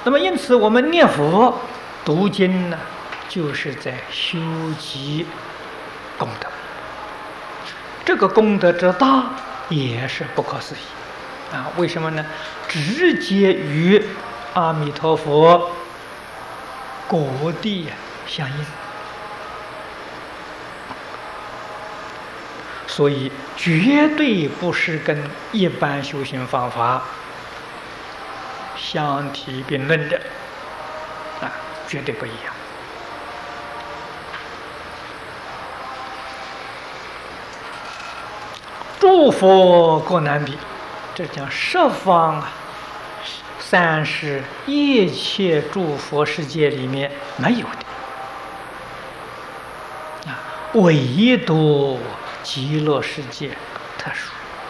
那么因此，我们念佛、读经呢，就是在修集功德。这个功德之大，也是不可思议啊！为什么呢？直接与阿弥陀佛果地相应，所以绝对不是跟一般修行方法相提并论的啊，绝对不一样。诸佛各难比，这讲十方啊，三世一切诸佛世界里面没有的啊，唯独极乐世界特殊。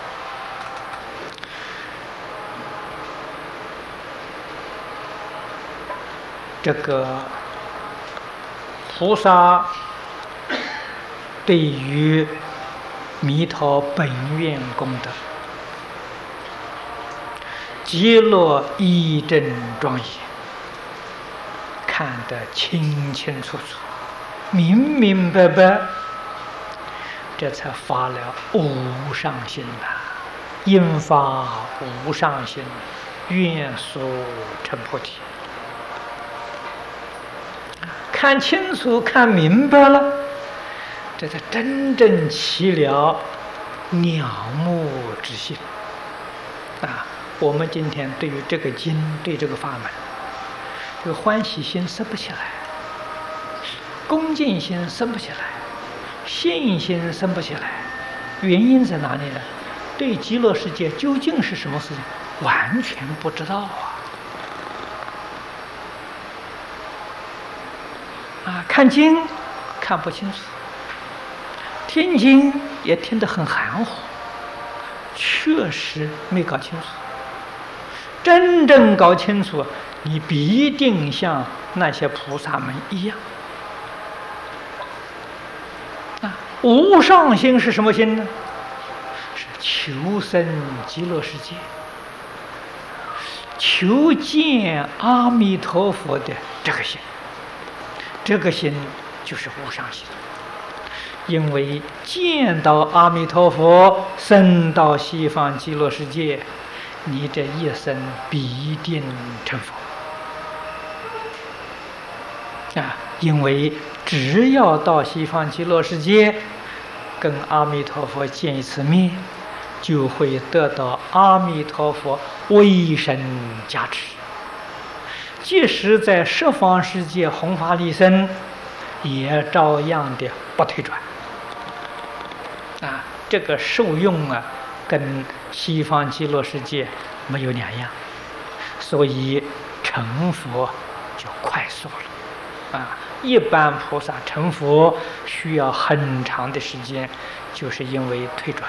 这个菩萨对于弥陀本愿功德，极乐义正庄严，看得清清楚楚、明明白白，这才发了无上心呐，应发无上心，愿速成菩提。看清楚、看明白了，这才真正起了了目之心啊！我们今天对于这个经、对这个法门，这个欢喜心生不起来，恭敬心生不起来，信心生不起来，原因在哪里呢？对极乐世界究竟是什么事情，完全不知道啊！看经看不清楚，听经也听得很含糊，确实没搞清楚。真正搞清楚，你必定像那些菩萨们一样。啊，无上心是什么心呢？是求生极乐世界，求见阿弥陀佛的这个心。这个心就是无上心。因为见到阿弥陀佛，升到西方极乐世界，你这一生必定成佛啊！因为只要到西方极乐世界，跟阿弥陀佛见一次面，就会得到阿弥陀佛威神加持。即使在十方世界弘法利生，也照样的不退转。啊，这个受用啊，跟西方极乐世界没有两样，所以成佛就快速了。啊，一般菩萨成佛需要很长的时间，就是因为退转。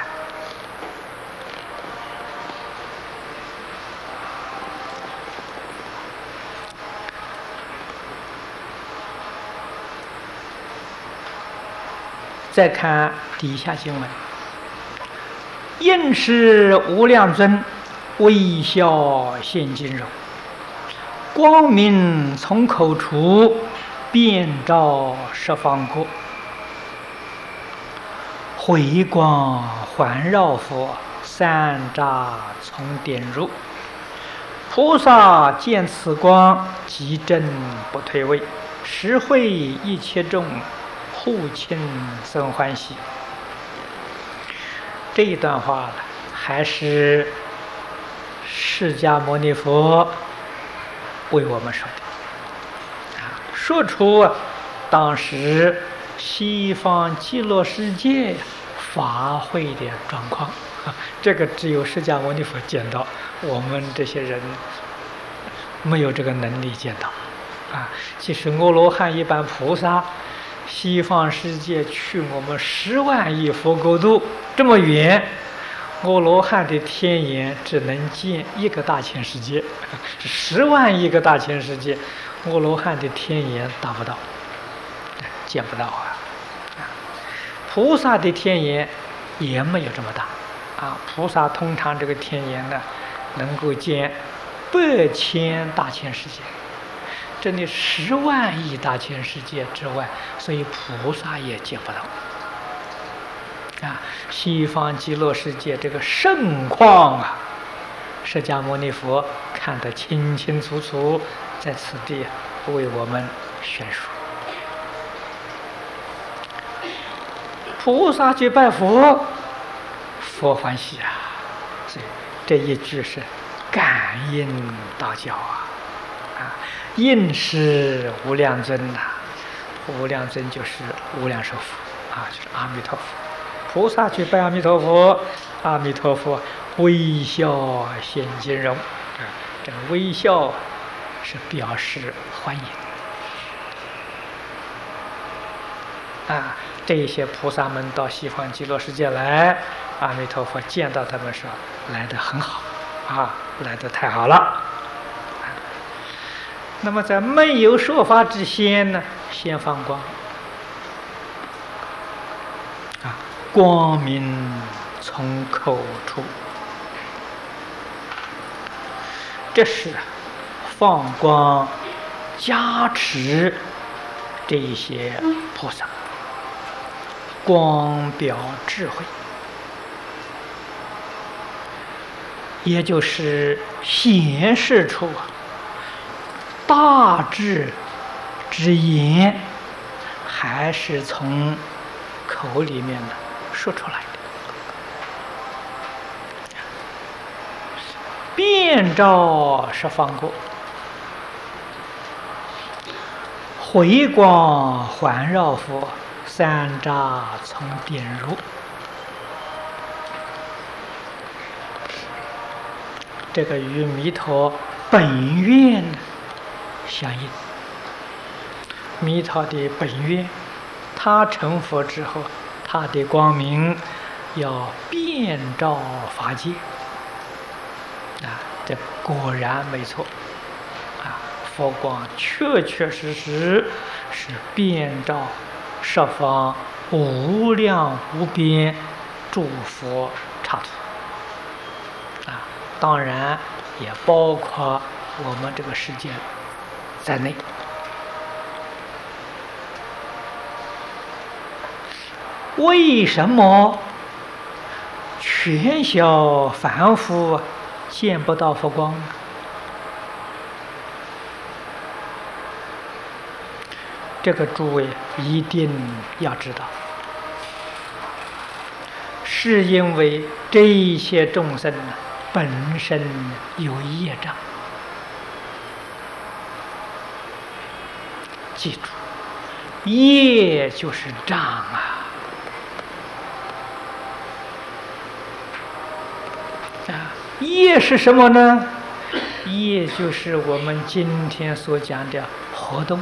再看底下经文，应是无量尊，微笑现金容，光明从口出，遍照十方国。回光环绕佛，三匝从点入。菩萨见此光，即正不退位，实会一切众，互亲生欢喜。这一段话还是释迦牟尼佛为我们说的啊，说出当时西方极乐世界法会的状况啊，这个只有释迦牟尼佛见到，我们这些人没有这个能力见到啊。即使阿罗汉一般菩萨，西方世界去我们10万亿佛国度这么远，阿罗汉的天眼只能见一个大千世界，10万亿个大千世界，阿罗汉的天眼达不到，见不到啊。菩萨的天眼也没有这么大啊。菩萨通常这个天眼呢，能够见 100千大千世界，这里10万亿大千世界之外，所以菩萨也见不到。西方极乐世界这个盛况啊，释迦牟尼佛看得清清楚楚，在此地为我们宣说。菩萨去拜佛，佛欢喜啊！所以这一句是感应道教应是无量尊呐，无量尊就是无量寿佛就是阿弥陀佛。菩萨去拜阿弥陀佛，阿弥陀佛微笑现金容这个微笑是表示欢迎这些菩萨们到西方极乐世界来，阿弥陀佛见到他们说来得很好来得太好了。那么在没有说法之前呢，先放光光明从口出，这是放光加持这一些菩萨，光表智慧，也就是显示出大智之言还是从口里面的说出来的。遍照十方国，回光环绕佛，三匝从点入。这个与弥陀本愿相应。弥陀的本愿，他成佛之后，他的光明要遍照法界这果然没错佛光确确实实是遍照十方无量无边诸佛刹土当然也包括我们这个世界在内。为什么全小凡夫见不到佛光呢？这个诸位一定要知道，是因为这一些众生本身有业障。记住，业就是障业是什么呢？业就是我们今天所讲的活动。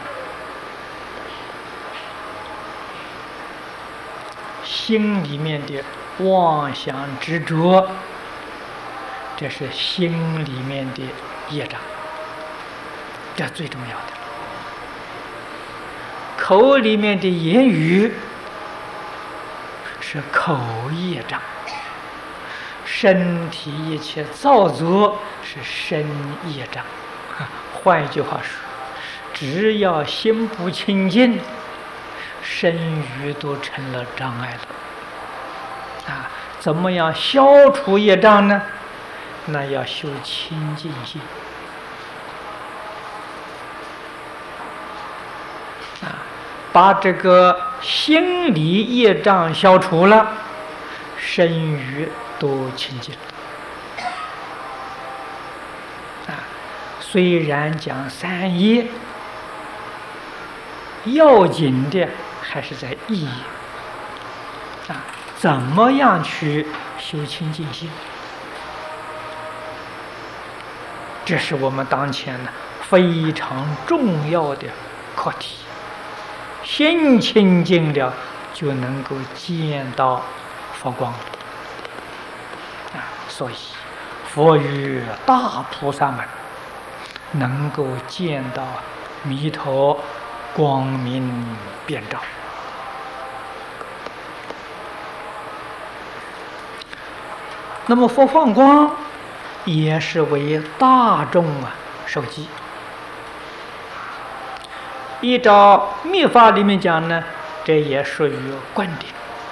心里面的妄想执着，这是心里面的业障，这最重要的。口里面的言语是口业障，身体一切造作是身业障。换一句话说，只要心不清净，身语都成了障碍了。怎么样消除业障呢？那要修清净心。把这个心理业障消除了，身语都清净虽然讲三业，要紧的还是在意业怎么样去修清净心？这是我们当前呢非常重要的课题。心清净了，就能够见到佛光所以佛与大菩萨们能够见到弥陀光明遍照。那么佛放光也是为大众受记。依照密法里面讲呢，这也属于灌顶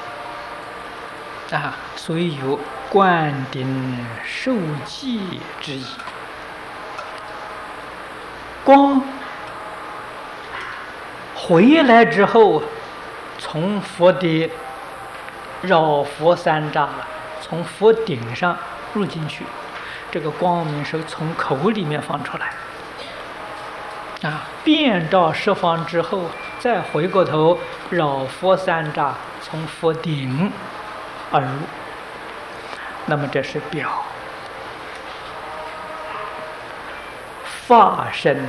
所以有灌顶受记之意。光回来之后，从佛的绕佛三匝从佛顶上入进去，这个光明是从口里面放出来遍照十方之后，再回过头绕佛三匝，从佛顶而入。那么这是表法身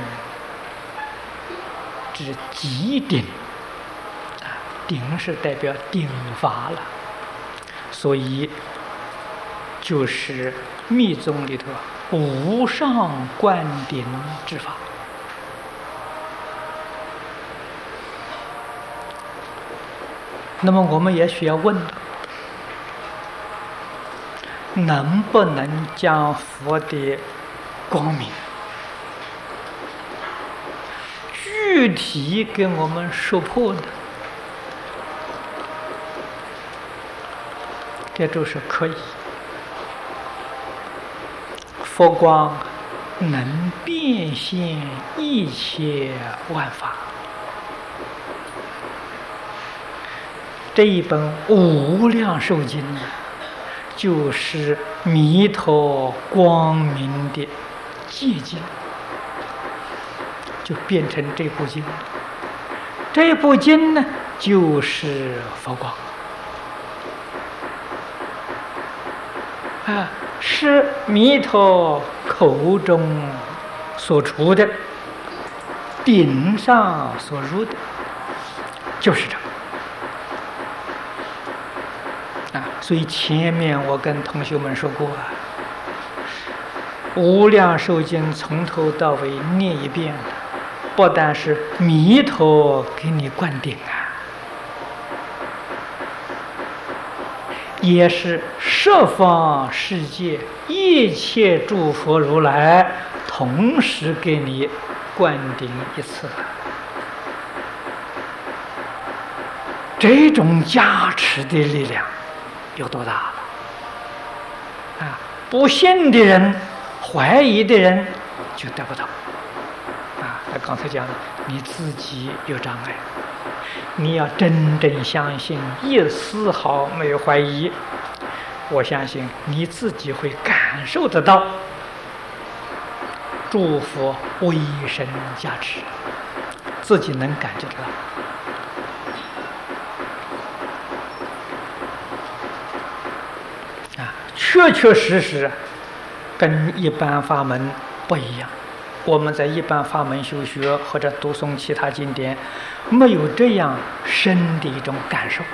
之极顶顶是代表顶法了，所以就是密宗里头无上灌顶之法。那么我们也需要问了，能不能将佛的光明具体给我们说破的？这都是可以。佛光能变现一切万法。这一本无量寿经就是弥陀光明的结晶，就变成这部经了。这部经呢，就是佛光是弥陀口中所出的，顶上所入的，就是这个。所以前面我跟同学们说过无量寿经从头到尾念一遍，不但是弥陀给你灌顶也是十方世界一切诸佛如来同时给你灌顶一次。这种加持的力量有多大了不信的人、怀疑的人就得不到他刚才讲的，你自己有障碍，你要真正相信，一丝毫没有怀疑，我相信你自己会感受得到诸佛威神加持，自己能感觉得到。确确实实跟一般法门不一样。我们在一般法门修学或者读诵其他经典，没有这样深的一种感受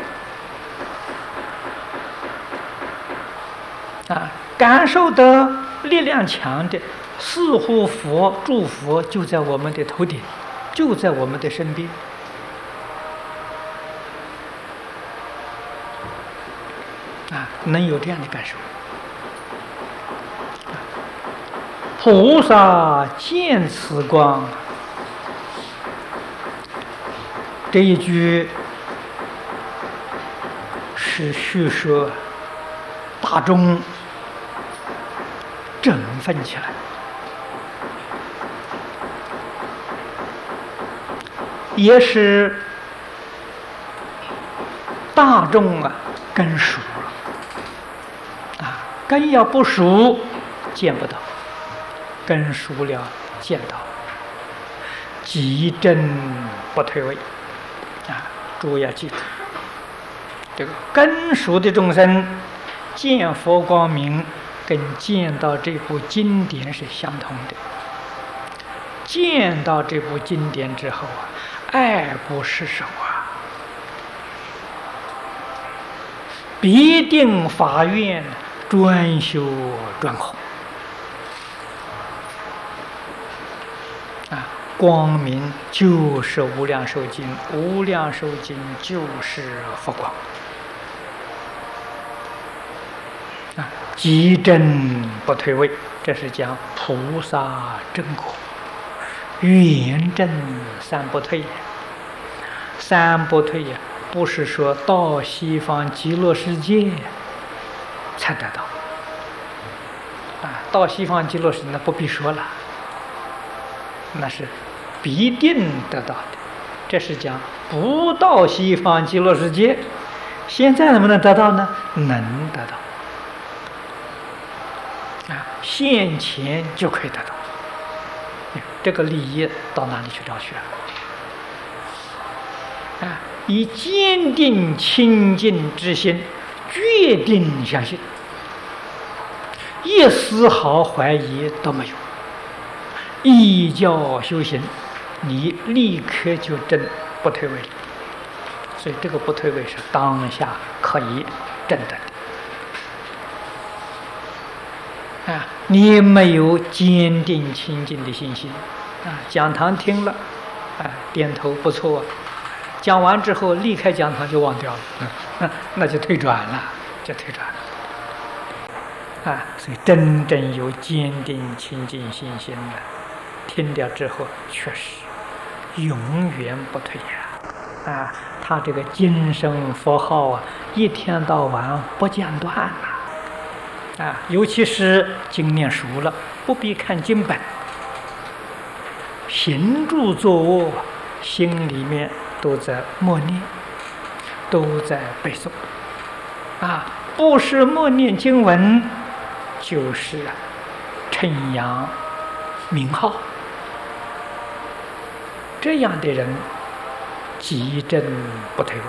感受的力量强的，似乎诸佛就在我们的头顶，就在我们的身边能有这样的感受。菩萨见此光，这一句是叙说大众振奋起来，也是大众根熟了根要不熟见不到，根熟了见到，即正不退位诸位要记住，这个根熟的众生见佛光明，跟见到这部经典是相同的。见到这部经典之后爱不释手必定发愿专修专弘光明就是无量寿经，无量寿经就是佛光即正不退位这是讲菩萨正果，圆正三不退。三不退呀，不是说到西方极乐世界才得到到西方极乐世界那不必说了，那是必定得到的。这是讲不到西方极乐世界，现在能不能得到呢？能得到现前就可以得到。这个利益到哪里去找去以坚定清净之心，决定相信，一丝毫怀疑都没有，依教修行，你立刻就证不退位了。所以这个不退位是当下可以证得的你没有坚定清净的信心讲堂听了点头不错，讲完之后离开讲堂就忘掉了那就退转了，所以真正有坚定清净信心的，听掉之后确实永远不退他这个经声佛号一天到晚不间断尤其是经念熟了，不必看经本，行住坐卧心里面都在默念，都在背诵不是默念经文，就是称扬名号。这样的人即证不退位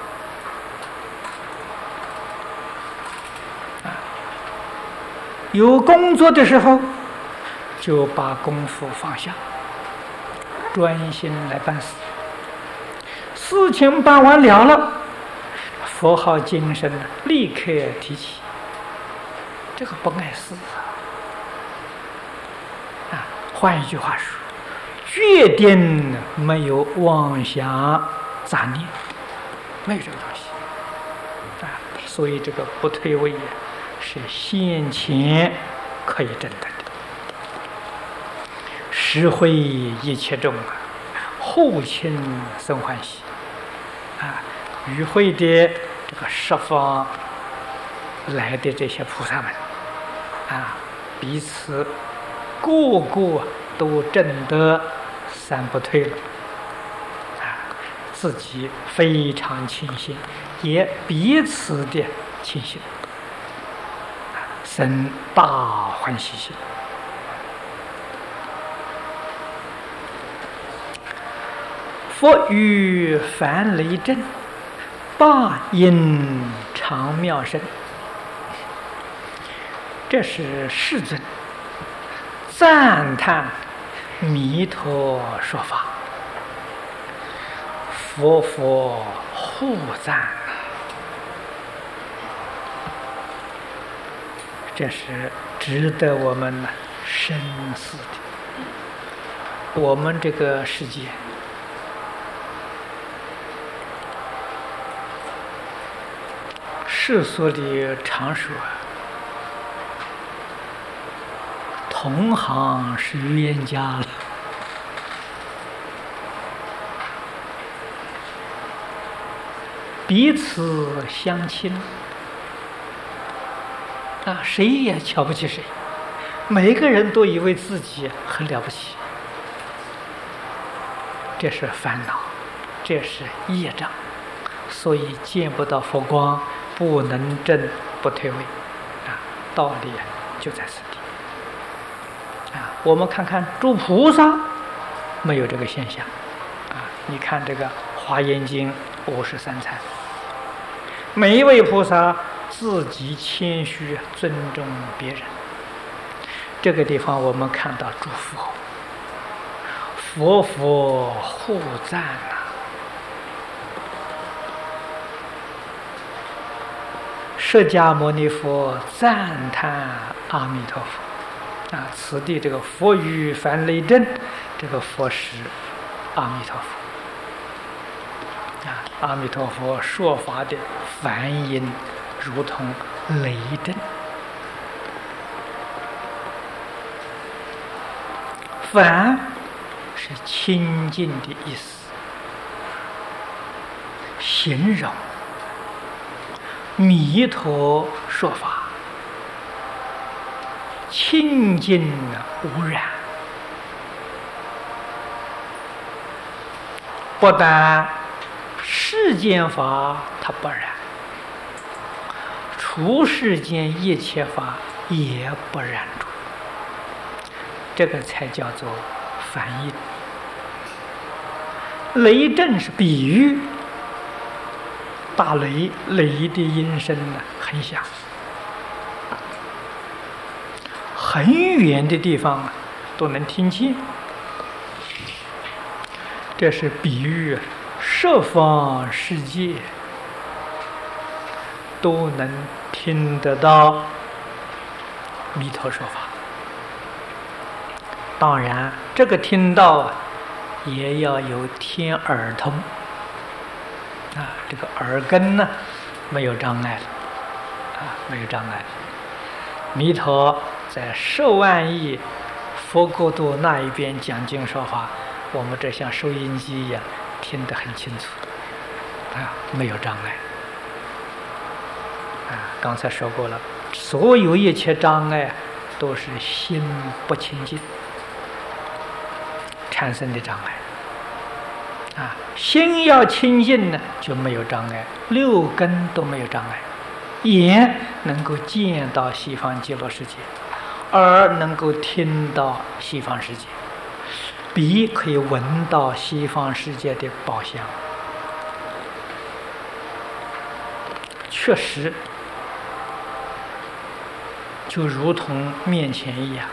有工作的时候就把功夫放下，专心来办事，事情办完了，佛号经声立刻提起，这个不碍事换一句话说，决定没有妄想杂念，没有这个东西所以这个不退位是先前可以证得的。实会一切众后亲生欢喜与会的这个十方来的这些菩萨们彼此个个都证得三不退了自己非常庆幸，也彼此的庆幸生大欢喜心。佛语梵雷震，八音常妙声。这是世尊赞叹弥陀说法，佛互赞这是值得我们深思的。我们这个世界世俗的常说，同行是冤家了。彼此相亲谁也瞧不起谁，每个人都以为自己很了不起，这是烦恼，这是业障，所以见不到佛光，不能证不退位道理就在此地我们看看诸菩萨没有这个现象你看这个《华严经》53参，每一位菩萨自己谦虚尊重别人，这个地方我们看到诸佛互赞释迦牟尼佛赞叹阿弥陀佛此地这个佛语梵雷震，这个佛是阿弥陀佛阿弥陀佛说法的梵音如同雷震梵是清净的意思，形容弥陀说法清净无染，不但世间法它不染，除世间一切法也不染着，这个才叫做梵音。雷震是比喻，大雷的音声呢很响，很远的地方都能听见。这是比喻十方世界都能听得到弥陀说法。当然，这个听到也要有天耳通这个耳根呢没有障碍了没有障碍了。弥陀在10万亿佛国度那一边讲经说法，我们这像收音机一样听得很清楚没有障碍刚才说过了，所有一切障碍都是心不清净产生的障碍心要清净呢就没有障碍，6根都没有障碍。眼能够见到西方极乐世界，耳能够听到西方世界，鼻可以闻到西方世界的宝香，确实就如同面前一样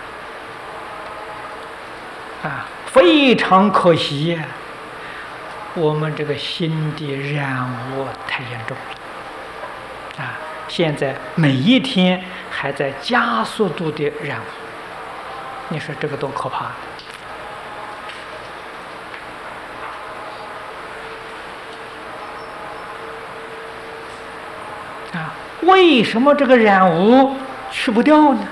非常可惜我们这个心的染污太严重了现在每一天还在加速度的染污，你说这个多可怕为什么这个染污去不掉呢？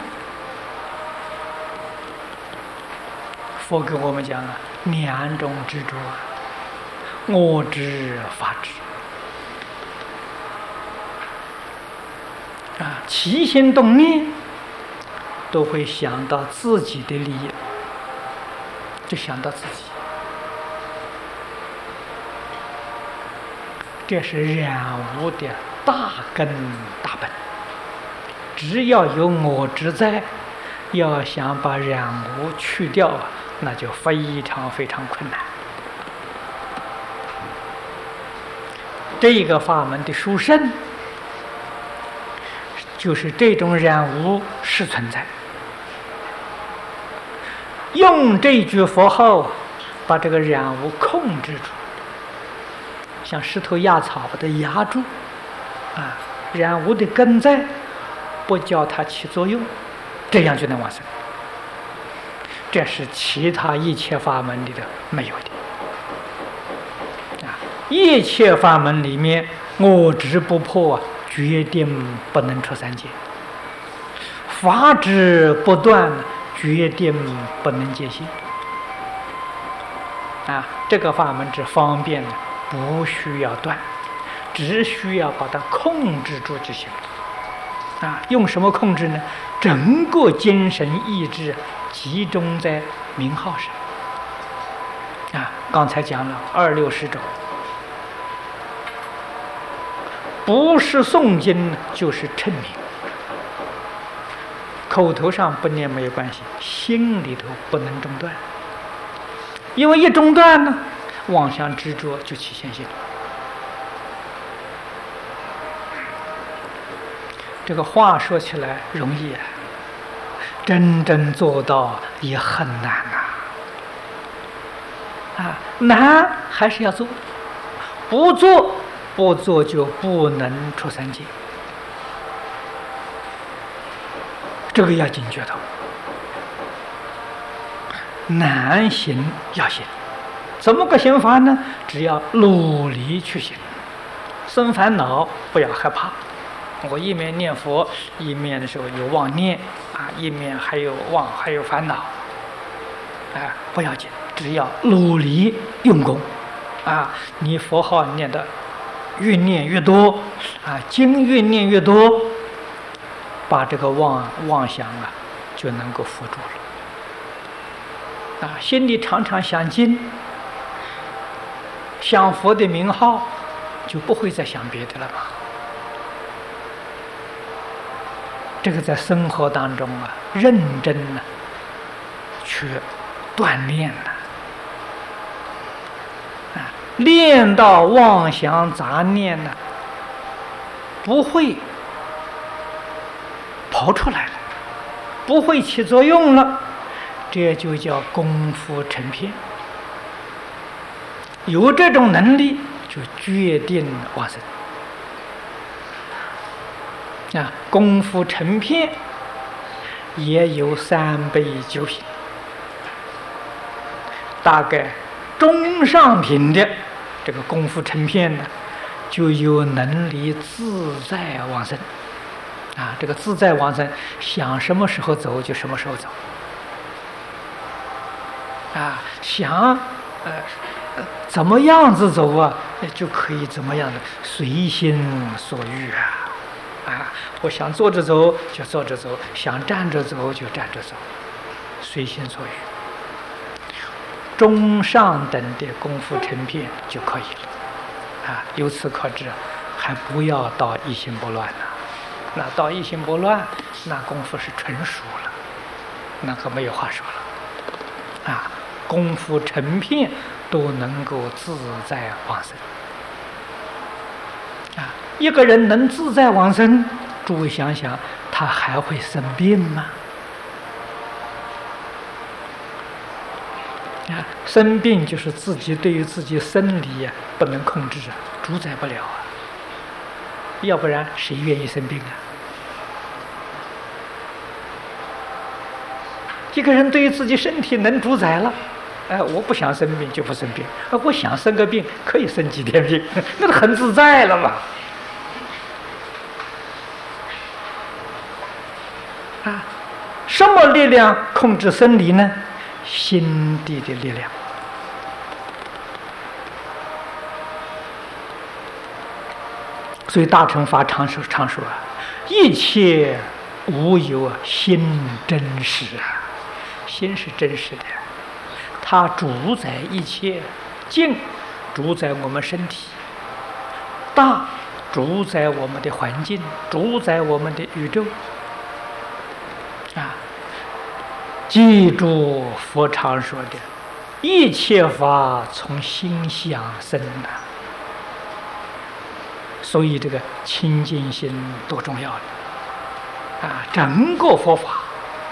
佛给我们讲2种执着，我执、法执起心动念都会想到自己的利益，就想到自己，这是染污的大根大本。只要有我执在，要想把染污去掉那就非常非常困难。这个法门的殊胜就是这种染污是存在，用这句佛号把这个染污控制住，像石头压草把它压住染污的根在，不叫它起作用，这样就能往生。这是其他一切法门里的没有的一切法门里面我执不破决定不能出三界，法执不断决定不能解心这个法门之方便不需要断，只需要把它控制住就行用什么控制呢？整个精神意志集中在名号上刚才讲了260种，不是诵经就是称名，口头上不念没有关系，心里头不能中断，因为一中断呢，妄想执着就起现行。这个话说起来容易真正做到也很难难还是要做，不做就不能出三界，这个要警觉到。难行要行，怎么个行法呢？只要努力去行，生烦恼不要害怕。我一面念佛，一面的时候有妄念一面还有妄，还有烦恼不要紧，只要努力用功，你佛号念的越念越多，经越念越多，把这个妄想就能够伏住了。心里常常想经，想佛的名号，就不会再想别的了嘛。这个在生活当中认真去锻炼练到妄想杂念不会跑出来了，不会起作用了，这就叫功夫成片。有这种能力，就决定往生。功夫成片也有3倍9品，大概中上品的这个功夫成片就有能力自在往生。这个自在往生，想什么时候走就什么时候走。想怎么样子走就可以怎么样的，随心所欲我想坐着走就坐着走，想站着走就站着走，随心所欲。中上等的功夫成片就可以了。由此可知，还不要到一心不乱那到一心不乱，那功夫是纯熟了，那可没有话说了。功夫成片都能够自在往生。一个人能自在往生，诸位想想，他还会生病吗？生病就是自己对于自己生理不能控制主宰不了要不然谁愿意生病一个人对于自己身体能主宰了，我不想生病就不生病，我想生个病可以生几天病，那都很自在了嘛。什么力量控制生理呢？心地的力量。所以大乘法常说一切无有心真实心是真实的，它主宰一切，静主宰我们身体，大主宰我们的环境，主宰我们的宇宙记住佛常说的一切法从心想生所以这个清净心多重要整个佛法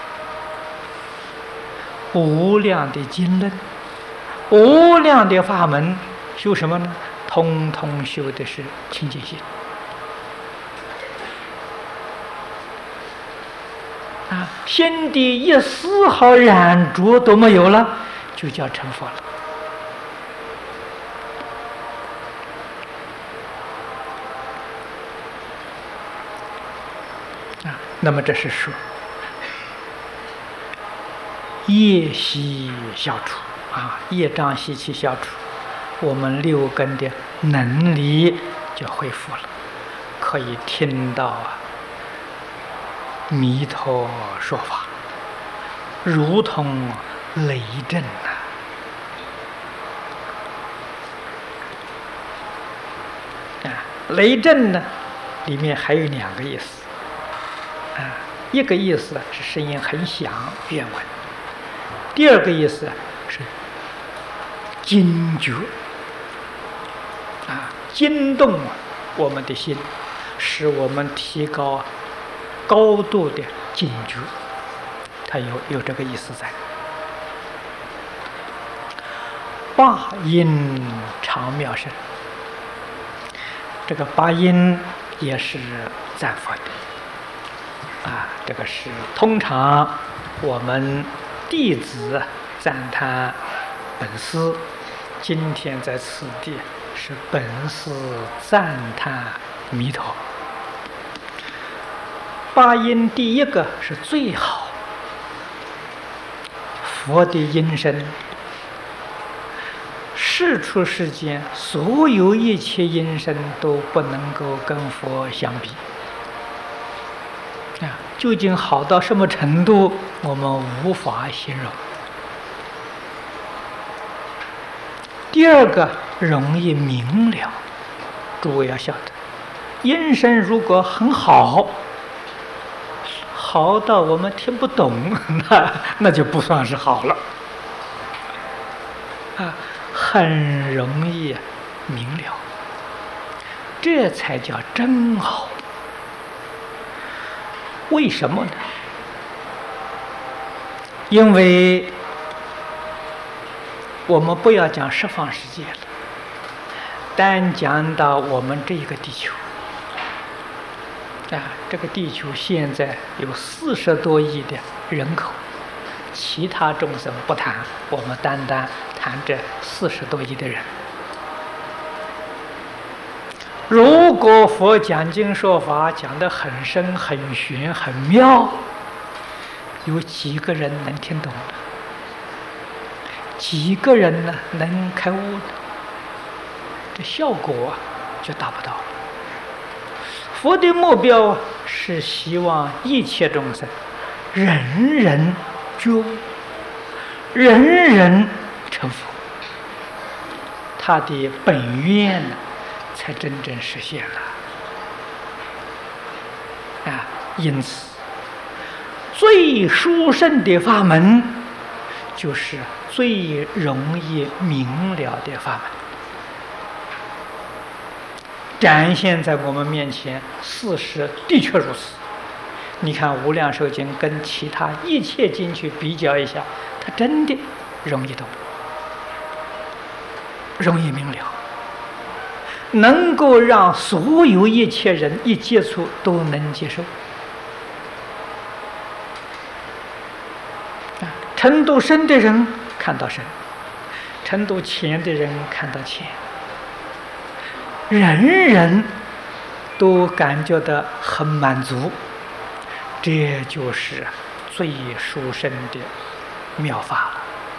无量的经论，无量的法门，修什么呢？通通修的是清净心心地一丝毫染着都没有了，就叫成佛了那么这是说业习消除业障习气消除，我们六根的能力就恢复了，可以听到弥陀说法，如同雷震雷震呢，里面还有2个意思一个意思是声音很响，愿闻；第二个意思是惊觉惊动我们的心，使我们提高高度的警觉，它有这个意思在。八音常妙声，这个八音也是赞佛的这个是通常我们弟子赞叹本师，今天在此地是本师赞叹弥陀。八音第一个是最好， 佛的音声，世出世间所有一切音声都不能够跟佛相比。究竟好到什么程度，我们无法形容。第二个，容易明了。诸位要晓得，音声如果很好，好到我们听不懂，那就不算是好了。很容易明了，这才叫真好。为什么呢？因为我们不要讲十方世界了，单讲到我们这个地球这个地球现在有40多亿的人口，其他众生不谈，我们单单谈这40多亿的人。如果佛讲经说法讲得很深很玄很妙，有几个人能听懂的？几个人呢能开悟的？这效果就达不到了。佛的目标是希望一切众生人人觉悟，人人成佛，他的本愿呢才真正实现了。因此最殊胜的法门就是最容易明了的法门，展现在我们面前。事实的确如此。你看《无量寿经》跟其他一切经去比较一下，它真的容易懂，容易明了，能够让所有一切人一接触都能接受。程度深的人看到深，程度浅的人看到浅，人人都感觉到很满足，这就是最殊胜的妙法了。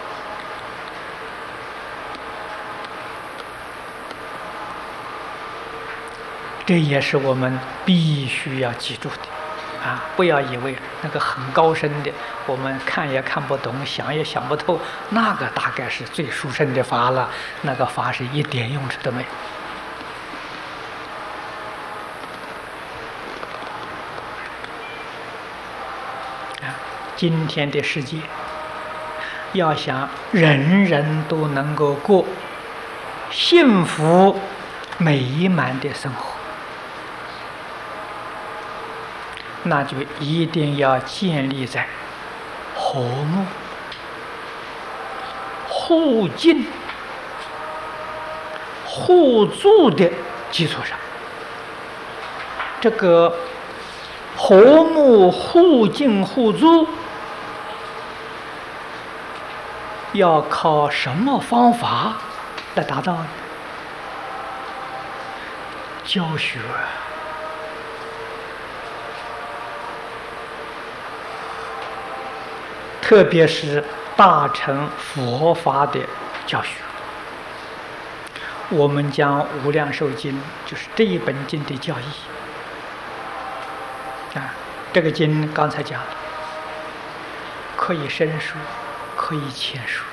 这也是我们必须要记住的不要以为那个很高深的，我们看也看不懂，想也想不透，那个大概是最殊胜的法了。那个法是一点用处都没有。今天的世界，要想人人都能够过幸福美满的生活，那就一定要建立在和睦、互敬、互助的基础上。这个和睦、互敬、互助要靠什么方法来达到呢？教学。特别是大乘佛法的教学。我们讲《无量寿经》，就是这一本经的教义这个经刚才讲了，可以深述，可以浅述。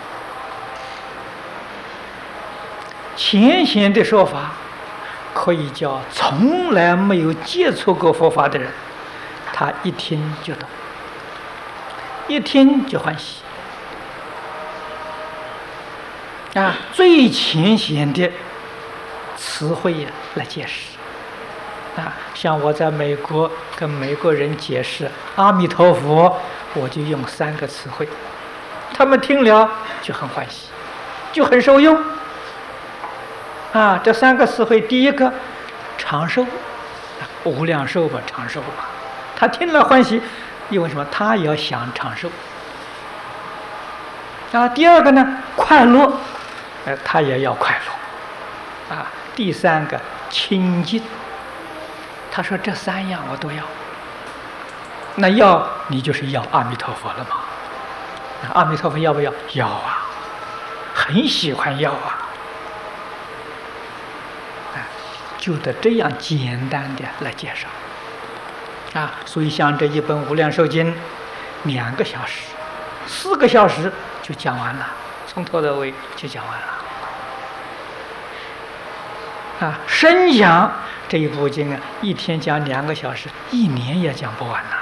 浅显的说法，可以叫从来没有接触过佛法的人，他一听就懂，一听就欢喜最浅显的词汇来解释像我在美国跟美国人解释阿弥陀佛，我就用3个词汇，他们听了就很欢喜，就很受用这3个词汇，第一个长寿，无量寿嘛，长寿嘛，他听了欢喜，因为什么？他也要想长寿第二个呢，快乐，他也要快乐第3个清净，他说这3样我都要，那要你就是要阿弥陀佛了嘛阿弥陀佛要不要？要啊，很喜欢要啊。就得这样简单的来介绍啊。所以像这一本《无量寿经》，2个小时、4个小时就讲完了，从头到尾就讲完了。啊，深讲这一部经啊，一天讲2个小时，1年也讲不完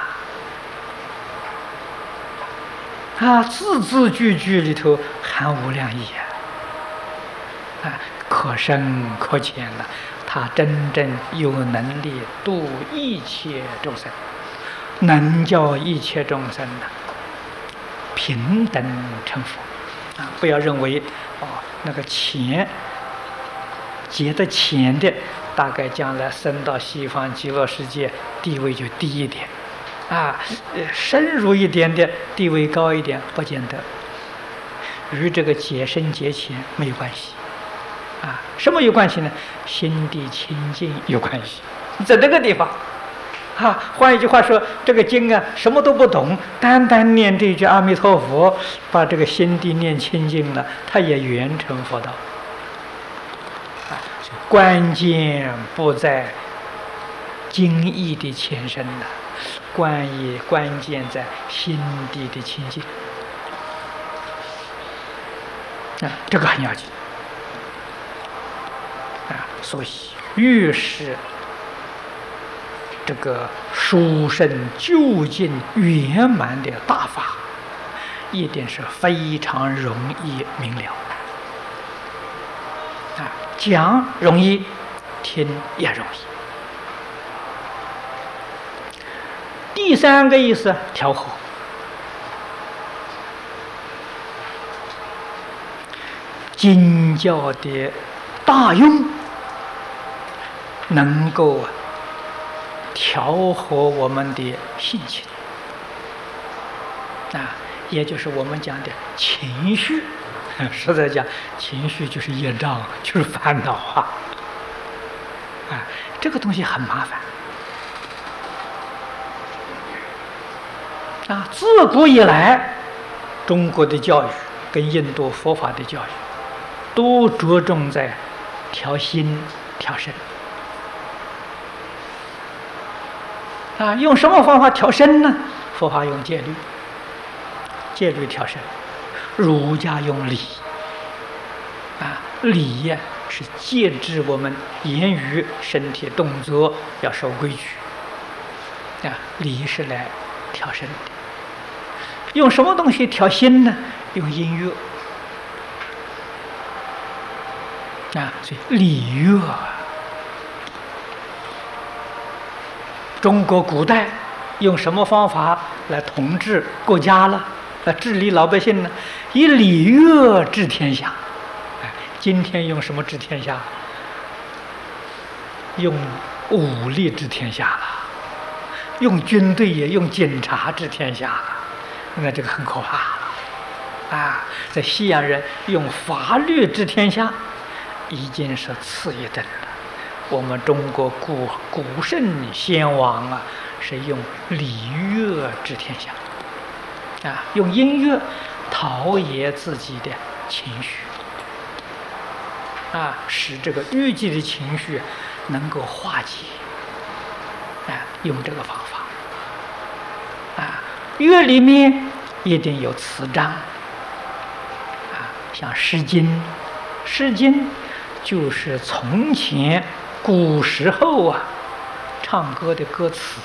呐。啊，字字句句里头含无量义啊，可深可浅了。他真正有能力度一切众生，能叫一切众生平等成佛啊！不要认为那个钱结得浅的，大概将来升到西方极乐世界地位就低一点啊，深入一点的地位高一点，不见得，与这个结深结浅没有关系。啊，什么有关系呢？心地清净有关系，在这个地方，啊，换一句话说，这个经啊，什么都不懂，单单念这句阿弥陀佛，把这个心地念清净了，他也圆成佛道。啊，关键不在经义的浅深了，关键在心地的清净。啊，这个很要紧。所以越是这个殊胜究竟圆满的大法，一定是非常容易明了啊，讲容易，听也容易。第3个意思，调和。经教的大用能够调和我们的性情啊，也就是我们讲的情绪。实在讲，情绪就是业障，就是烦恼啊！这个东西很麻烦啊。自古以来，中国的教育跟印度佛法的教育都着重在调心、调身。啊，用什么方法调身呢？佛法用戒律，戒律调身；儒家用礼，啊，礼呀是戒制我们言语、身体动作要守规矩，啊，礼是来调身的。用什么东西调心呢？用音乐，啊，所以礼乐。中国古代用什么方法来统治国家了？来治理老百姓呢？以礼乐治天下。今天用什么治天下？用武力治天下了，用军队也用警察治天下了。那这个很可怕啊！在西洋人用法律治天下，已经是次一等了。我们中国古圣先王啊，是用礼乐治天下，啊，用音乐陶冶自己的情绪，啊，使这个郁积的情绪能够化解，啊，用这个方法，啊，乐里面一定有词章，啊，像《诗经》，《诗经》就是从前。古时候啊，唱歌的歌词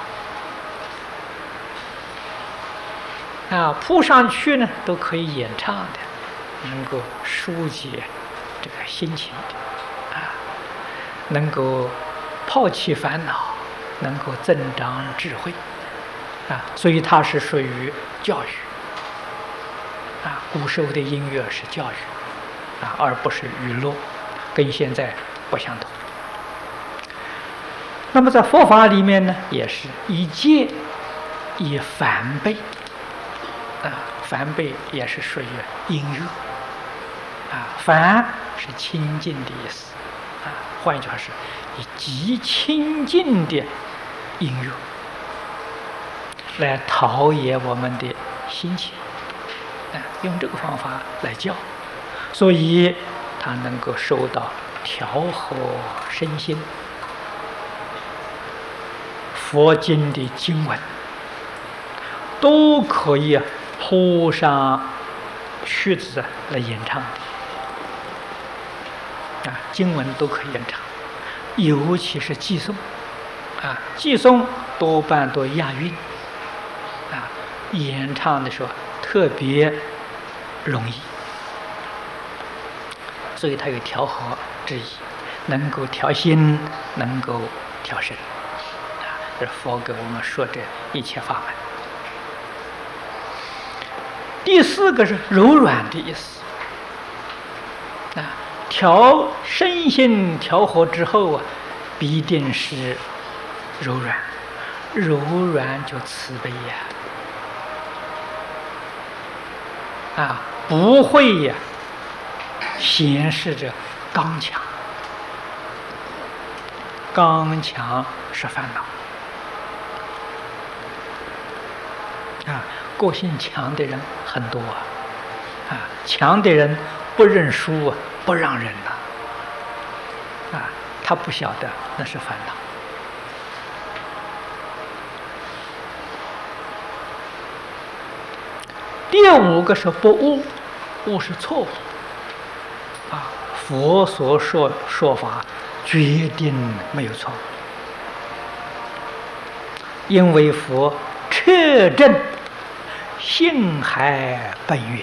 啊，铺上去呢都可以演唱的，能够疏解这个心情的啊，能够抛弃烦恼，能够增长智慧啊，所以它是属于教育啊。古时候的音乐是教育啊，而不是娱乐，跟现在不相同。那么在佛法里面呢，也是以戒以梵呗，啊，梵呗也是属于音乐，啊，梵是清净的意思，啊，换一句话是，以极清净的音乐来陶冶我们的心情， 用这个方法来教，所以他能够收到调和身心。佛经的经文都可以谱上曲子来演唱的，经文都可以演唱，尤其是偈颂，偈颂多半都押韵，演唱的时候特别容易，所以它有调和之意，能够调心，能够调身。这是佛给我们说这一切法门。第四个是柔软的意思，调身心调和之后必定是柔软，柔软就慈悲不会显示着刚强，刚强是烦恼。个性强的人很多强的人不认输不让人他不晓得那是烦恼。第五个是不误，误是错误佛所说法决定没有错误，因为佛彻证性海本源，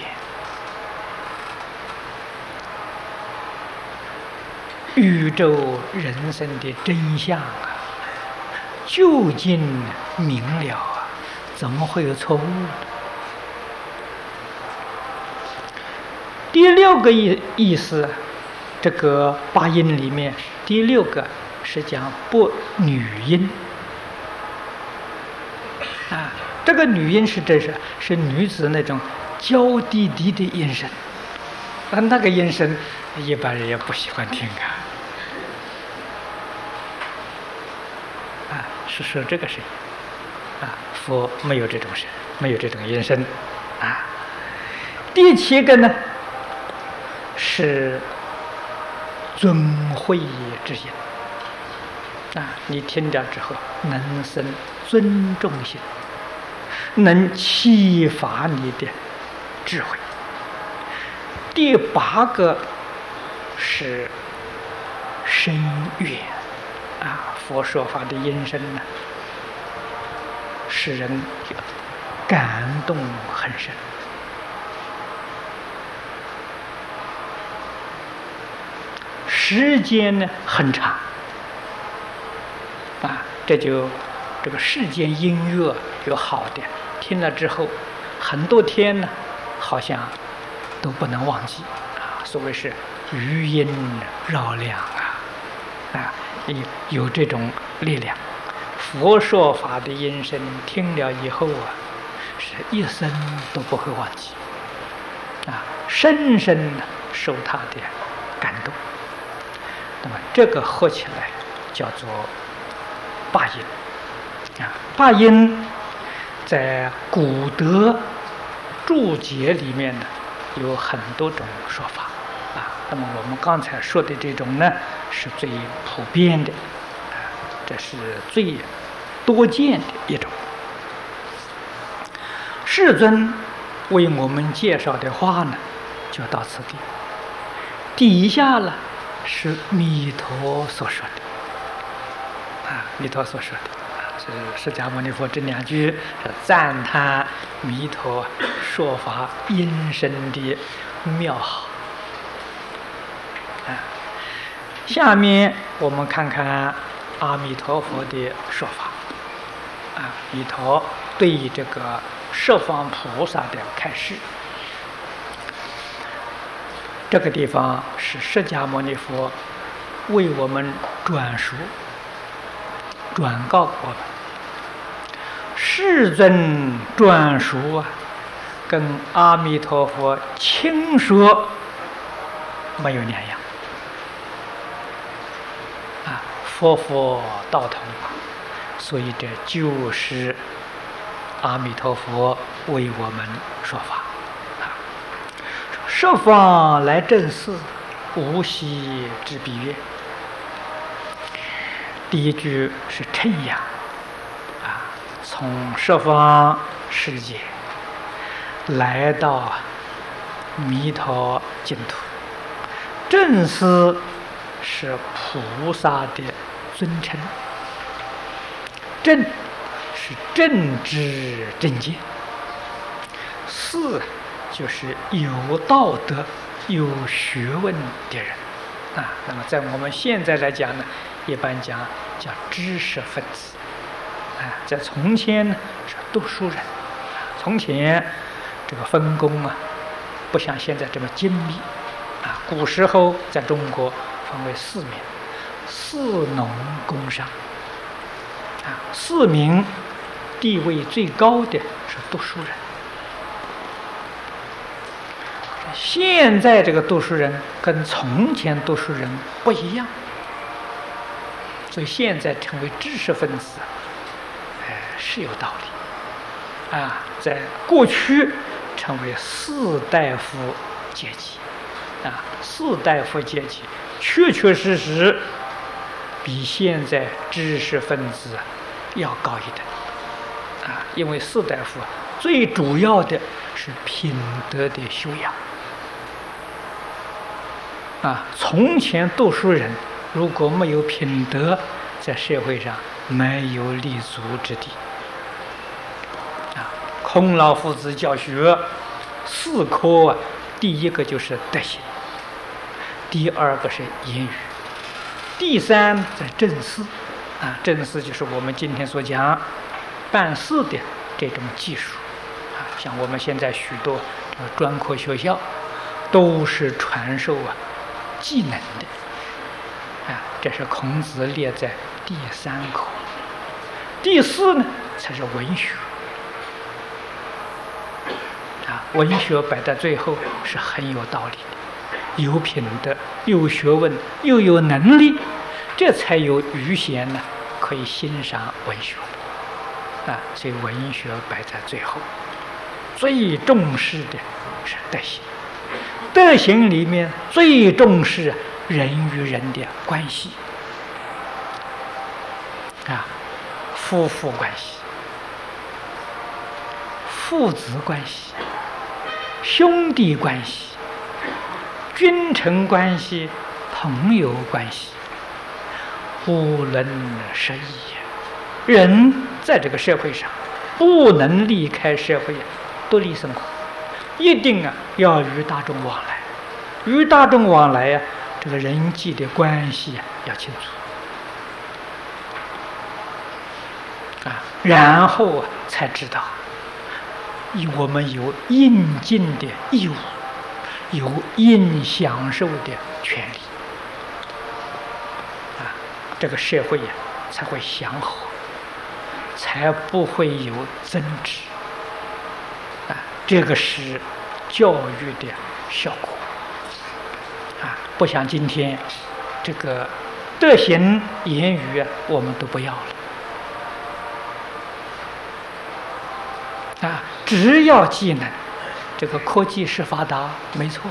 宇宙人生的真相究竟明了怎么会有错误呢？第六个意思，这个八音里面第六个是讲不女音这个女音是女子那种娇滴滴的音声，那个音声一般人也不喜欢听是说这个声音佛没有这种声，没有这种音声第七个呢是尊慧之音你听了之后能生尊重心，能启发你的智慧。第八个是深远佛说法的音声呢，使人感动很深。时间呢很长这个世间音乐有好的，听了之后很多天呢好像都不能忘记所谓是余音绕梁有这种力量。佛说法的音声听了以后是一生都不会忘记深深受他的感动。那么这个合起来叫做八音八音在古德注解里面呢有很多种说法那么我们刚才说的这种呢是最普遍的这是最多见的一种。世尊为我们介绍的话呢就到此地，底下呢是弥陀所说的弥陀所说的是释迦牟尼佛这两句是赞叹弥陀说法音声的妙好下面我们看看阿弥陀佛的说法弥陀对这个十方菩萨的开示。这个地方是释迦牟尼佛为我们转述转告我们，世尊转述跟阿弥陀佛轻说没有两样佛道同所以这就是阿弥陀佛为我们说法十方来正视，无息之彼愿。第一句是称扬从十方世界来到弥陀净土，正视是菩萨的尊称，正是正知正见，士就是有道德有学问的人那么在我们现在来讲呢，一般讲叫知识分子在从前呢是读书人，从前这个分工不像现在这么精密古时候在中国分为四民：士、农、工、商四民地位最高的是读书人。现在这个读书人跟从前读书人不一样，所以现在成为知识分子是有道理在过去成为士大夫阶级士大夫阶级确确实实比现在知识分子要高一等因为士大夫最主要的是品德的修养从前读书人如果没有品德，在社会上没有立足之地孔老夫子教学四科第一个就是德行，第二个是言语，第三在正事正事就是我们今天所讲办事的这种技术像我们现在许多专科学校都是传授技能的这是孔子列在第三科。第四呢才是文学文学摆在最后是很有道理的，有品德有学问又有能力，这才有余闲呢可以欣赏文学所以文学摆在最后。最重视的是德行，德行里面最重视人与人的关系夫妇关系、父子关系、兄弟关系、君臣关系、朋友关系，不能失义。人在这个社会上不能离开社会独立生活，一定要与大众往来。与大众往来这个人际的关系要清楚然后才知道我们有应尽的义务，有应享受的权利这个社会才会祥和，才不会有争执这个是教育的效果不像今天这个德行言语我们都不要了只要技能，这个科技是发达没错，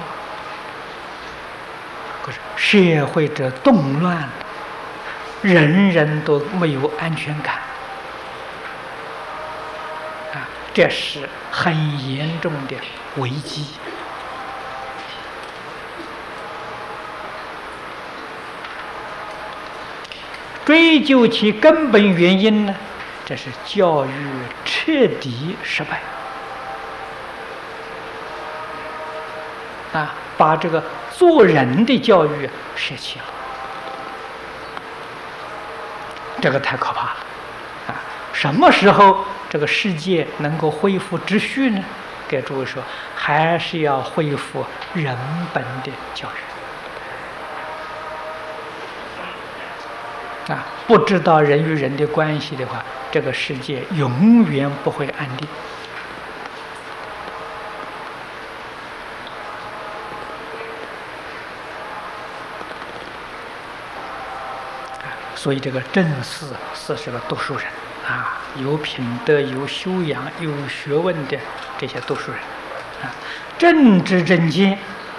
可是社会的动乱，人人都没有安全感这是很严重的危机追究其根本原因呢，这是教育彻底失败把这个做人的教育舍弃了，这个太可怕了什么时候这个世界能够恢复秩序呢？给诸位说，还是要恢复人本的教育不知道人与人的关系的话，这个世界永远不会安定所以这个正士是个读书人有品德有修养有学问的这些读书人正知正见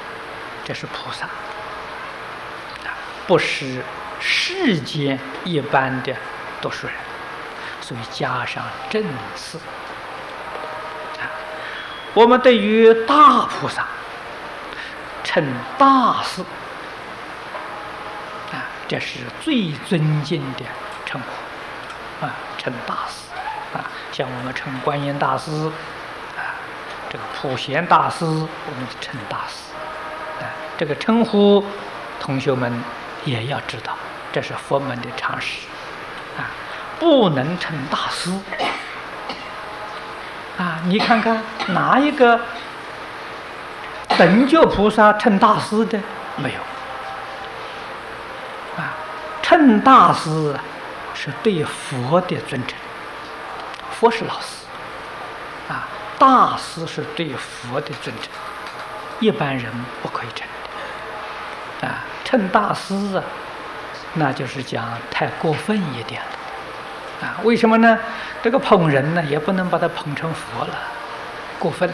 这是菩萨，不是世间一般的读书人，所以加上正士。我们对于大菩萨称大士，这是最尊敬的称呼，称大士，像我们称观音大师，这个普贤大师，我们称大师，这个称呼，同学们也要知道，这是佛门的常识，不能称大师。你看看哪一个等觉菩萨称大师的？没有。称大师是对佛的尊称，佛是老师，大师是对佛的尊称，一般人不可以称的。称大师那就是讲太过分一点了。为什么呢？这个捧人呢，也不能把他捧成佛了，过分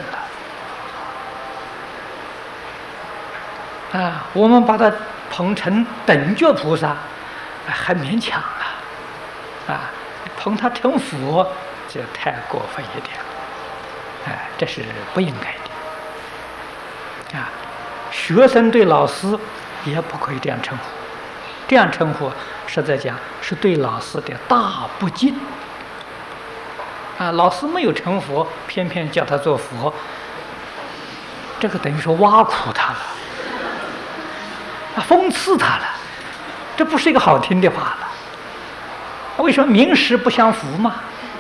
了。我们把他捧成等觉菩萨，还勉强了。捧他成佛，这太过分一点了。这是不应该的。学生对老师也不可以这样称呼，这样称呼实在讲是对老师的大不敬。老师没有成佛，偏偏叫他做佛，这个等于说挖苦他了，讽刺他了，这不是一个好听的话了。为什么名实不相符嘛？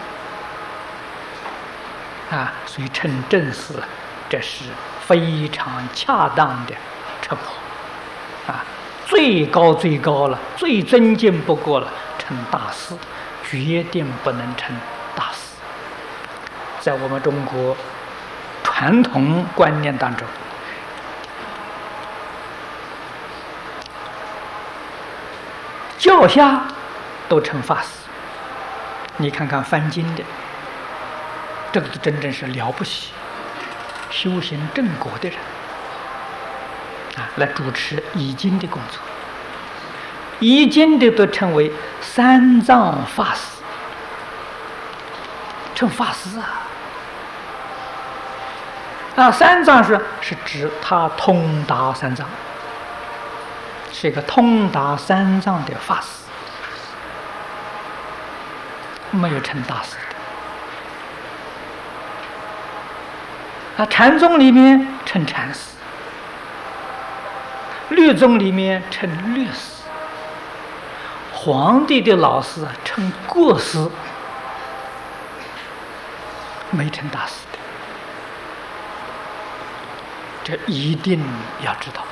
所以称正士，这是非常恰当的称呼。最高最高了，最尊敬不过了，称大师，决定不能称大师。在我们中国传统观念当中，教下都称法师。你看看翻经的，这个真正是了不起，修行正果的人来主持译经的工作。译经的都称为三藏法师，称法师三藏是指他通达三藏，是一个通达三藏的法师，没有称大师的。禅宗里面称禅师，律宗里面称律师，皇帝的老师称国师，没称大师的。这一定要知道。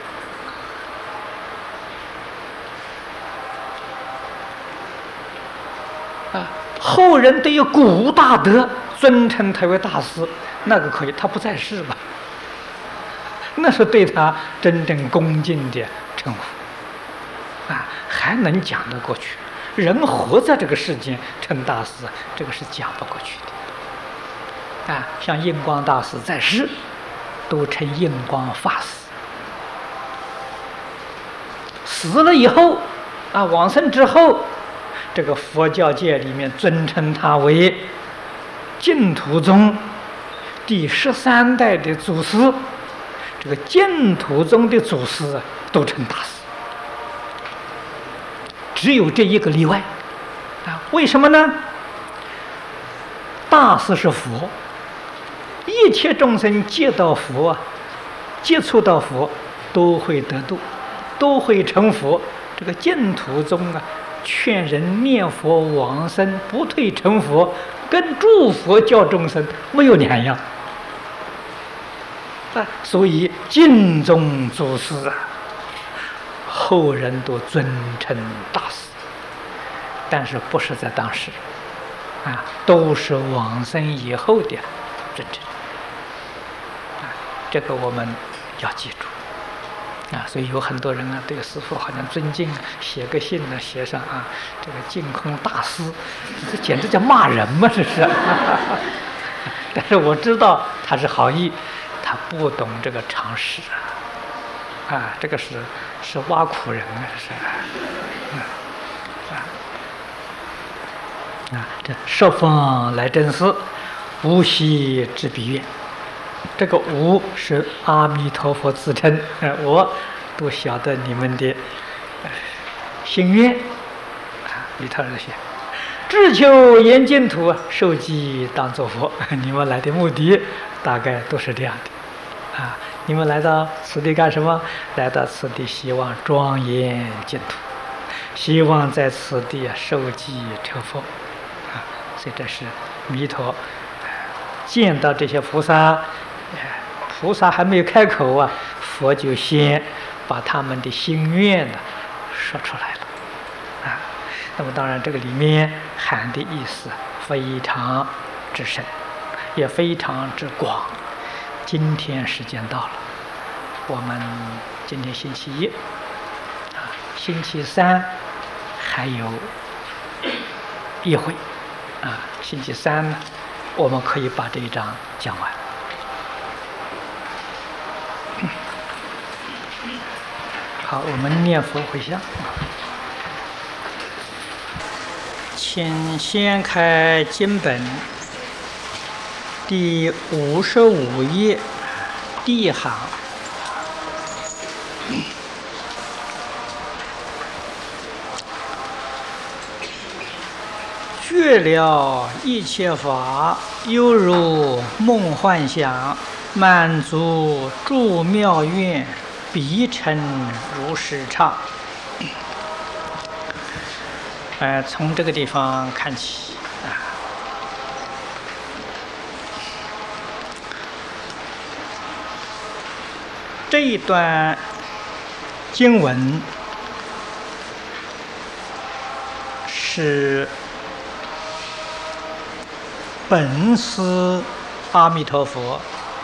后人对于古大德尊称他为大师，那个可以，他不在世吧？那是对他真正恭敬的称呼还能讲得过去。人活在这个世间称大师，这个是讲不过去的。像印光大师在世都称印光法师，死了以后往生之后，这个佛教界里面尊称他为净土宗第13代的祖师。这个净土宗的祖师都称大师，只有这一个例外为什么呢？大师是佛，一切众生接到佛接触到佛都会得度，都会成佛。这个净土宗劝人念佛往生不退成佛，跟诸佛教众生没有两样所以净宗祖师后人都尊称大师，但是不是在当时都是往生以后的尊称这个我们要记住所以有很多人对师父好像尊敬写个信写上这个净空大师，这简直叫骂人嘛，这是但是我知道他是好意，他不懂这个常识啊，这个是挖苦人啊，这十方来真寺，无暇至彼愿。这个无是阿弥陀佛自称，我都晓得你们的心愿啊，弥陀日心，志求言净土，受记当作佛。你们来的目的大概都是这样的啊。你们来到此地干什么？来到此地希望庄严净土，希望在此地受记成佛啊。所以这是弥陀见到这些菩萨，菩萨还没有开口啊，佛就先把他们的心愿呢说出来了啊。那么当然这个里面含的意思非常之深，也非常之广。今天时间到了，我们今天星期一啊，星期三还有一会啊，星期三呢，我们可以把这一章讲完。好，我们念佛回向。请先开经本第55页第一行。觉了一切法，犹如梦幻想，满足诸妙愿，必成如是刹。从这个地方看起啊，这一段经文是本师阿弥陀佛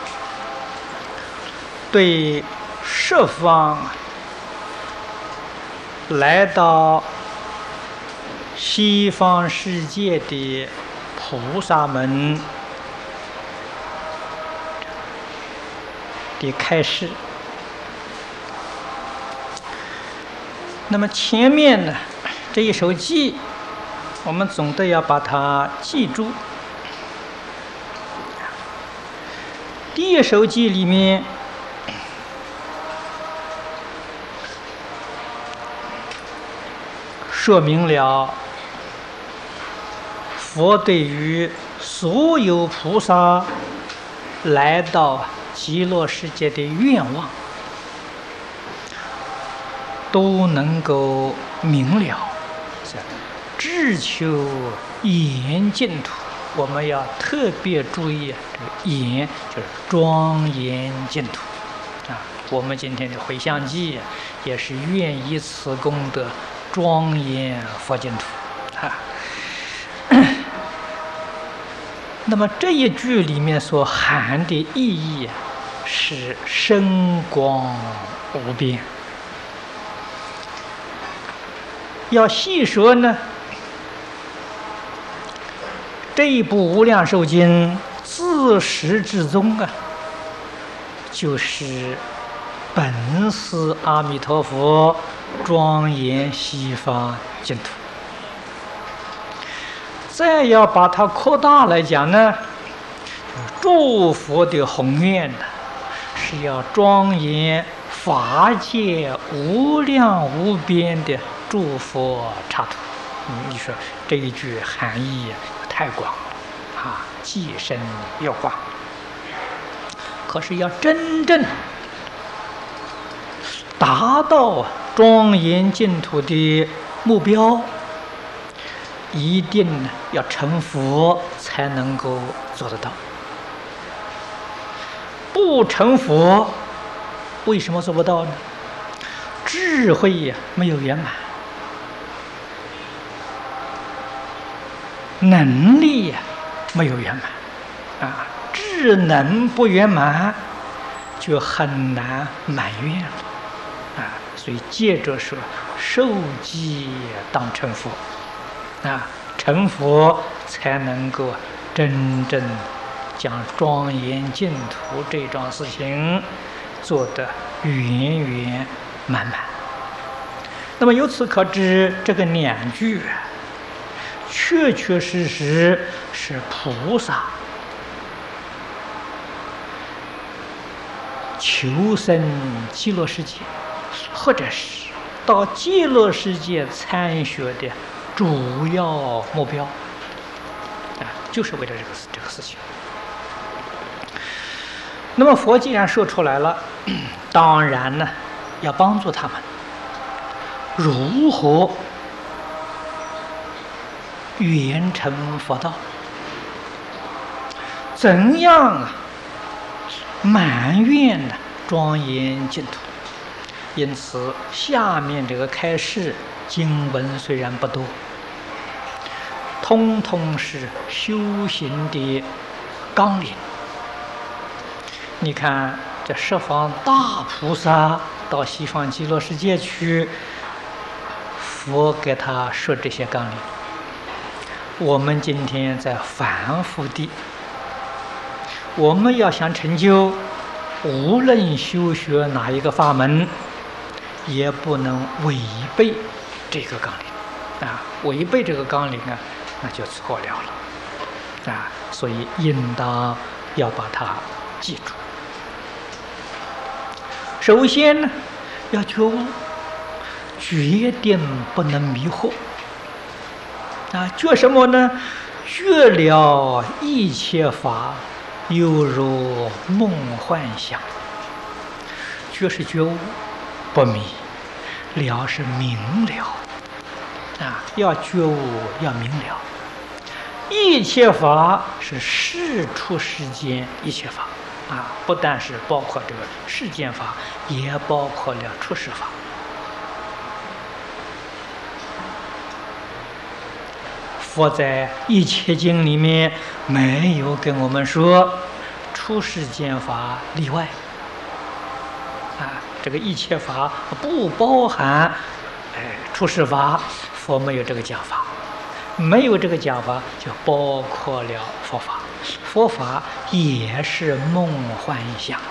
对十方来到西方世界的菩萨们的开示。那么前面呢，这一首偈，我们总得要把它记住。第一首偈里面说明了佛对于所有菩萨来到极乐世界的愿望都能够明了，志求严净土。我们要特别注意这个严，就是庄严净土啊。我们今天的回向偈也是愿以此功德庄严佛净土啊。那么这一句里面所含的意义是深广无边。要细说呢，这一部《无量寿经》自始至终啊，就是本师阿弥陀佛庄严西方净土。再要把它扩大来讲呢，诸佛的宏愿呢，是要庄严法界无量无边的诸佛刹土。你说这一句含义太广了啊，既深又广。可是要真正达到庄严净土的目标，一定要成佛才能够做得到。不成佛，为什么做不到呢？智慧没有圆满，能力没有圆满啊，智能不圆满，就很难满愿了啊。所以接着说，受记当成佛啊，成佛才能够真正将庄严净土这桩事情做得圆圆满满。那么由此可知，这个两句确确实实是菩萨求生极乐世界，或者是到极乐世界参学的主要目标就是为了这个事情。那么佛既然说出来了，当然呢要帮助他们如何圆成佛道，怎样满愿庄严净土。因此下面这个开示经文虽然不多，通通是修行的纲领。你看这十方大菩萨到西方极乐世界去，佛给他说这些纲领。我们今天在凡夫地，我们要想成就，无论修学哪一个法门，也不能违背这个纲领违背这个纲领那就错了所以应当要把它记住。首先呢，要觉悟，决定不能迷惑觉什么呢？觉了一切法犹如梦幻想。觉是觉悟，不迷；了是明了要觉悟，要明了。一切法是世出世间一切法不但是包括这个世间法，也包括了出世法。佛在一切经里面没有跟我们说出世间法例外这个一切法不包含出世法，佛没有这个讲法。没有这个讲法，就包括了佛法。佛法也是梦幻想，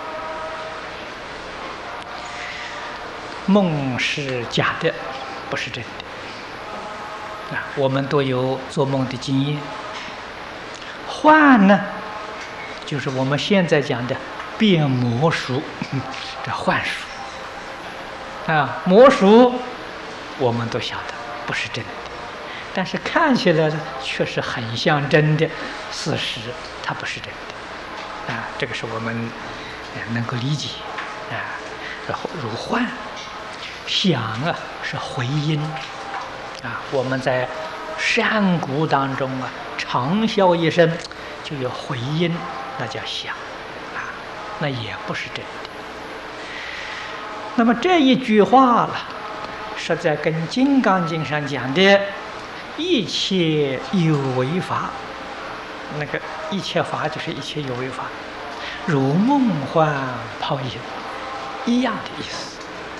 梦是假的，不是真的我们都有做梦的经验。幻呢，就是我们现在讲的变魔术这幻术魔术我们都晓得不是真的，但是看起来却是很像真的，事实它不是真的这个是我们能够理解然后如幻想是回音我们在山谷当中长啸一声就有回音，那叫响那也不是真的。那么这一句话了，实在跟《金刚经》上讲的一切有为法，那个一切法就是一切有为法，如梦幻泡影一样的意思。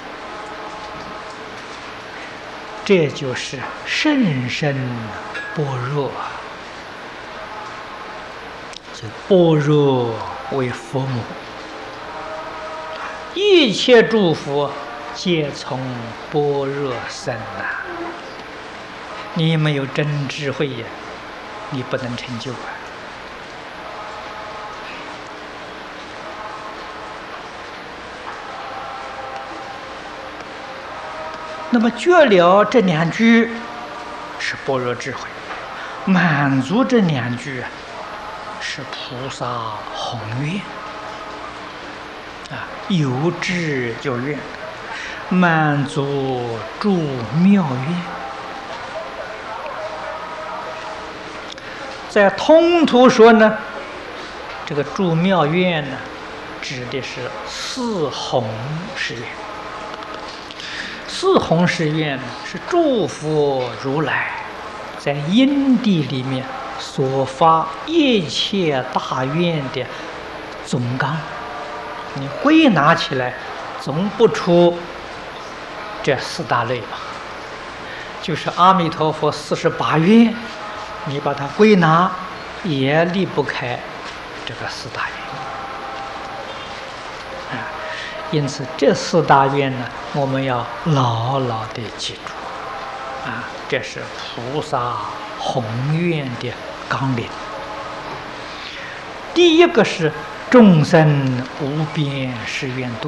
这就是甚深般若所以般若为佛母，一切诸佛皆从般若生你没有真智慧你不能成就那么觉了这两句是般若智慧，满足这两句是菩萨宏愿有志有愿，满足诸妙愿。在通途说呢，这个诸妙愿呢，指的是四弘誓愿。四弘誓愿呢，是诸佛如来在因地里面所发一切大愿的总纲。你归纳起来，总不出这四大类吧？就是阿弥陀佛48愿，你把它归纳，也离不开这个四大愿因此这4大愿呢，我们要牢牢地记住啊，这是菩萨宏愿的纲领。第一个是众生无边誓愿度，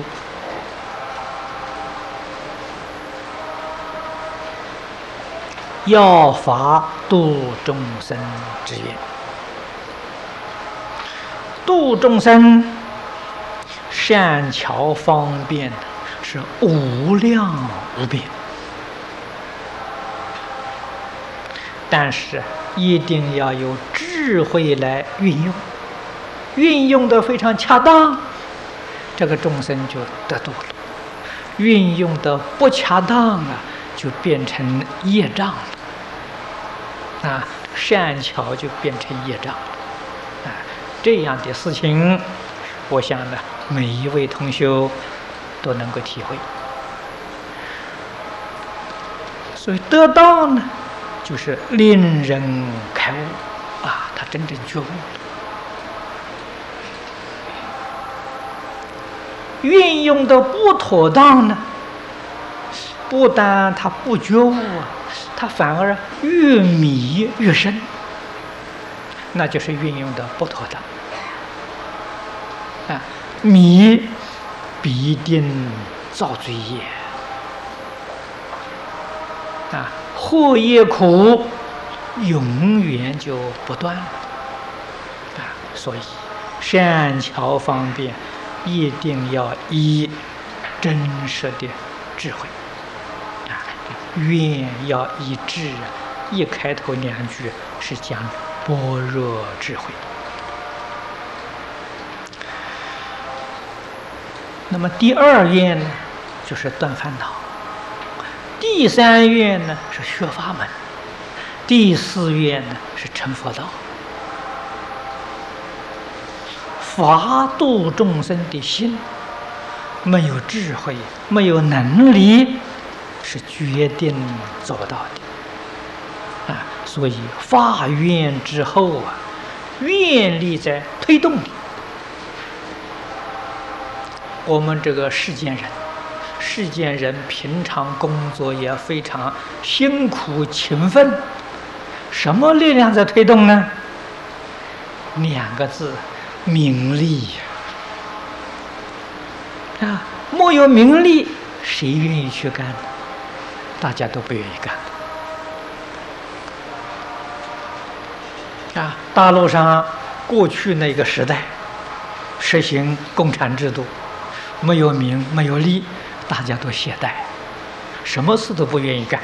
要发度众生之愿。度众生善巧方便是无量无边，但是一定要有智慧来运用，运用的非常恰当，这个众生就得度了；运用的不恰当啊，就变成业障了。啊，善巧就变成业障了。啊，这样的事情，我想呢，每一位同修都能够体会。所以得道呢，就是令人开悟啊，他真正觉悟了。运用的不妥当呢，不但他不觉悟啊，他反而越迷越深，那就是运用的不妥当啊。迷必定造罪业啊，祸业苦永远就不断了啊。所以善巧方便一定要以真实的智慧啊，愿要一致啊。一开头2句是讲般若智慧。那么第2愿呢，就是断烦恼；第3愿呢是学法门；第4愿呢是成佛道。法度众生的心，没有智慧，没有能力，是决定做不到的啊。所以发愿之后啊，愿力在推动你。我们这个世间人平常工作也非常辛苦勤奋，什么力量在推动呢？2个字：名利啊！没有名利，谁愿意去干呢？大家都不愿意干啊！大陆上过去那个时代实行共产制度，没有名没有利，大家都懈怠，什么事都不愿意干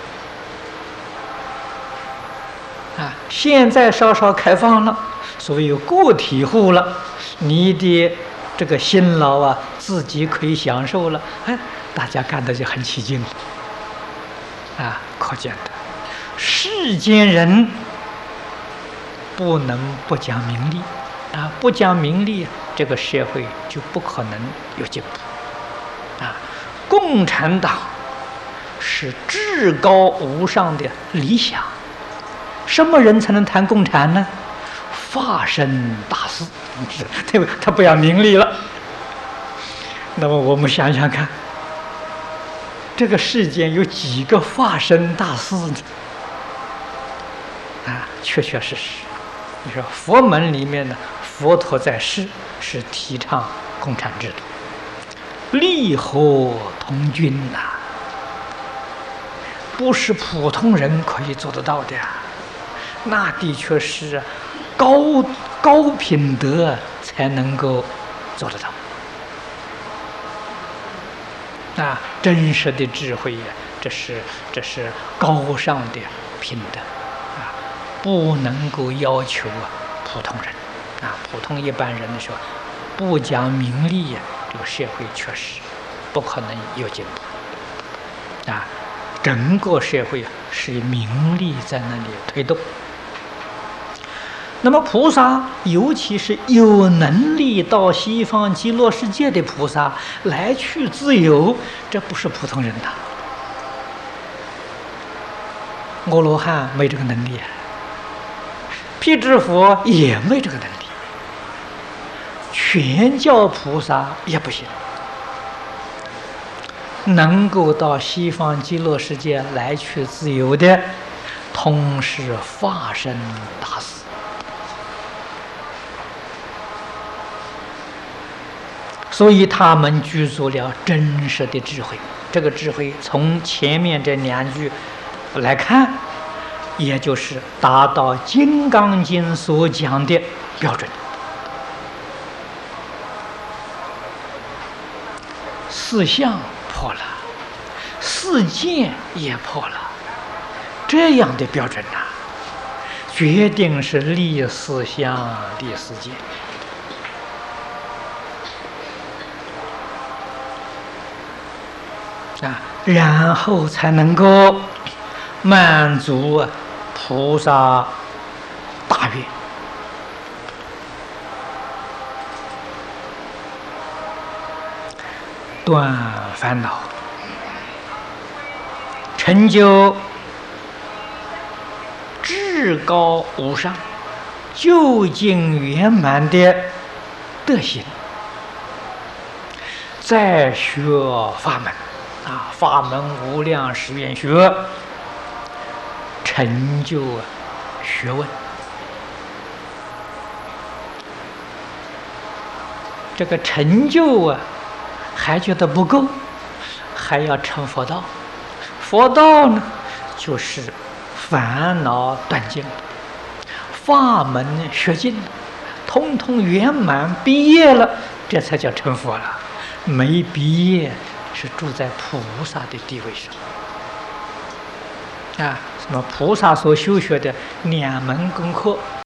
啊！现在稍稍开放了，所谓有个体户了，你的这个辛劳啊，自己可以享受了，哎，大家干的就很起劲了啊！可见的，世间人不能不讲名利啊，不讲名利，这个社会就不可能有进步啊！共产党是至高无上的理想，什么人才能谈共产呢？法身大士，对吧？他不要名利了。那么我们想想看，这个世间有几个法身大士呢？啊，确确实实，你说佛门里面呢，佛陀在世是提倡共产制度，利害同均呐，不是普通人可以做得到的呀。那的确是高品德才能够做得到。啊，真实的智慧呀，这是高尚的品德啊，不能够要求普通人啊，普通一般人的时候，不讲名利呀，这个社会确实不可能有进步啊。整个社会是以名利在那里推动。那么菩萨，尤其是有能力到西方极乐世界的菩萨，来去自由，这不是普通人的。阿罗汉没这个能力啊，辟支佛也没这个能力，全教菩萨也不行能够到西方极乐世界来去自由的，同是法身大士。所以他们具足了真实的智慧。这个智慧从前面这2句来看，也就是达到《金刚经》所讲的标准。四相破了，四见也破了，这样的标准呐，决定是立四相、立四见。然后才能够满足菩萨大愿，断烦恼，成就至高无上、究竟圆满的德行，再学法门。法门无量誓愿学，成就学问。这个成就还觉得不够，还要成佛道。佛道呢，就是烦恼断尽了，法门学尽了，通通圆满毕业了，这才叫成佛了。没毕业，是住在菩萨的地位上什么菩萨所修学的2门功课